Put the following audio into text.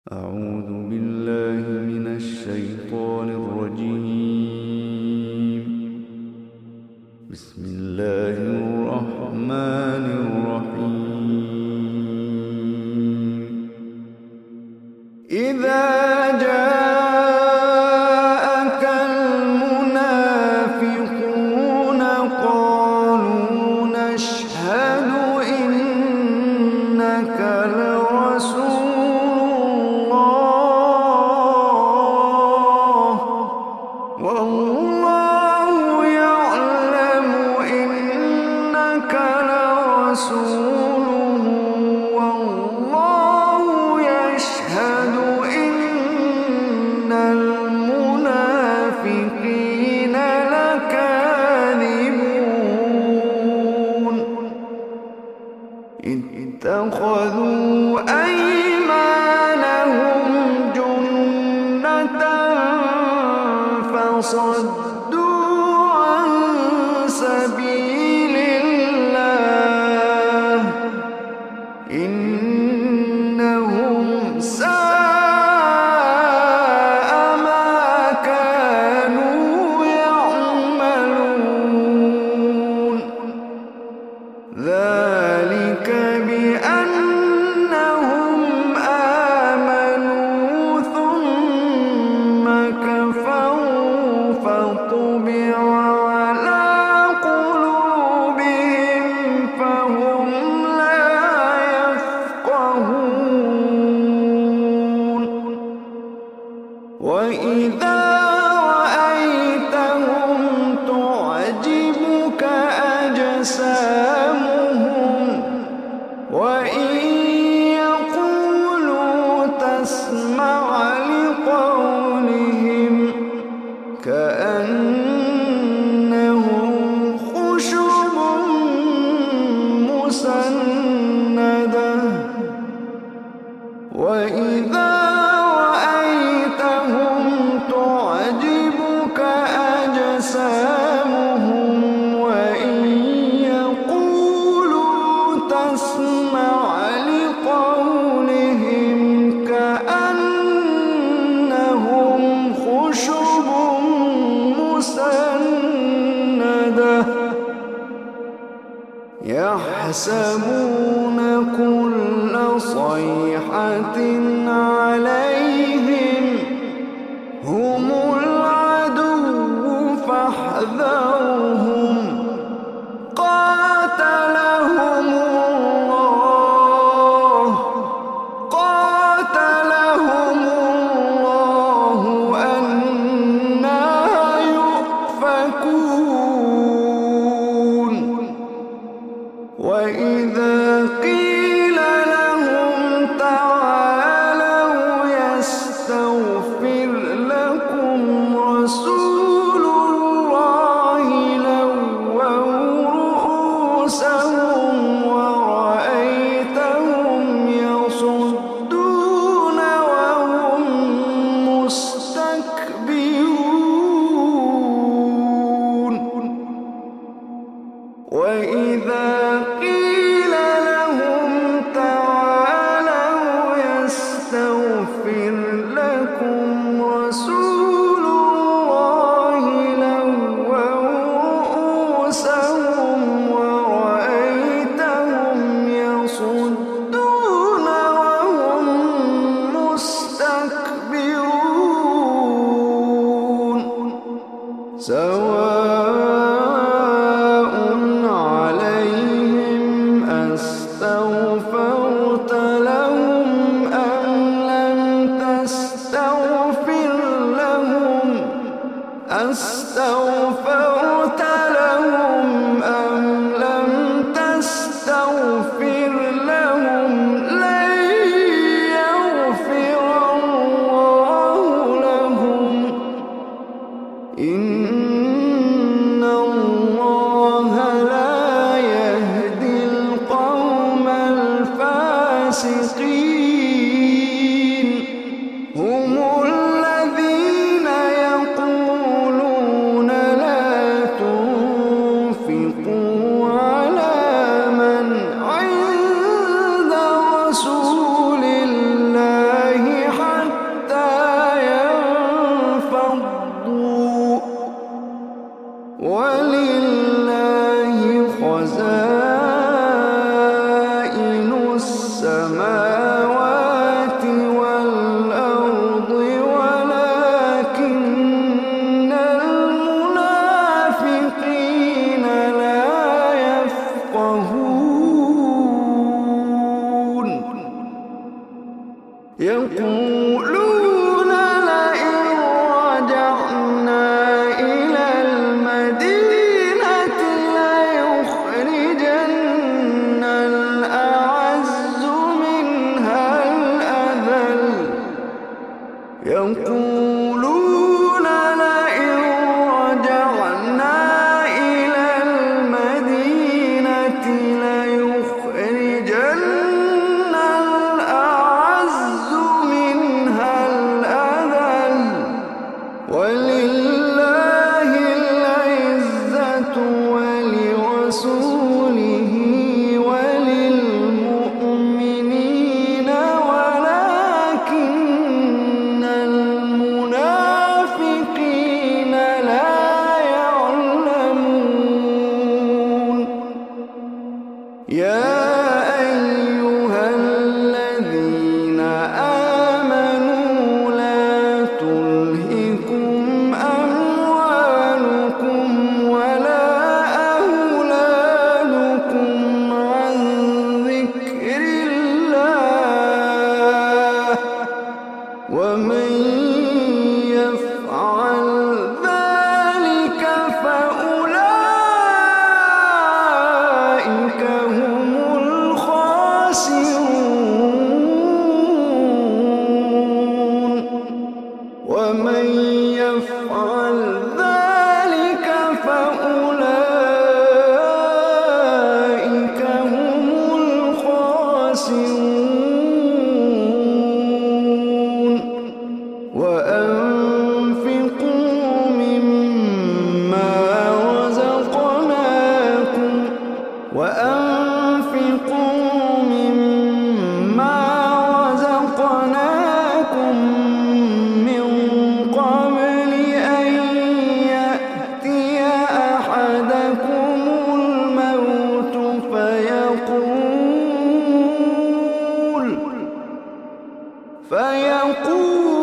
أعوذ بالله من الشيطان الرجيم. بسم الله الرحمن الرحيم. إذا جاءك المنافقون قالوا نشهد إنك لرسول والله يعلم إنك لرسوله والله يشهد إن المنافقين لكاذبون. اتخذوا أيمانهم جنة فصدوا عن سبيل الله إنهم ساء ما كانوا يعملون. ذلك بأنهم آمنوا ثم كفروا فطبع على قلوبهم فهم لا يفقهون. وإذا رأيتهم تعجبك أجسامهم وإن يقولوا تسمع لقولهم كأنهم خشب مسندة. وإذا رأيتهم تعجبك أجسامهم وإن يقولوا تسمع لقولهم كأنهم خشب مسندة يحسبون كل صيحة عليهم هم العدو فاحذرهم قاتلهم الله أنى يؤفكون. وإذا قيل لهم تعالوا يستغفر لكم رسول الله لووا رؤوسهم ورأيتهم يصدون وهم مستكبرون. وإذا قيل لهم تعالوا يستغفر لكم رسول الله لووا رؤوسهم ورأيتهم يصدون وهم مستكبرون. سواء عليهم أستغفرت لهم أم لم تستغفر لهم لن يغفر الله لهم يقولون لئن رجعنا إلى المدينة ليخرجن الأعز منها الأذل يقولون لئن رجعنا إلى المدينة ليخرجن الأعز منها الأذل ولله العزة ولرسوله وللمؤمنين ولكن المنافقين لا يعلمون يا أيها الذين آمنوا لا تلهكم أموالكم ولا أولادكم عن ذكر الله ومن يفعل ذلك فأولئك هم الخاسرون ومن يفعل ذلك فأولئك هم الخاسرون وأنفقوا مما رزقناكم من قبل أن يأتي أحدكم الموت فيقول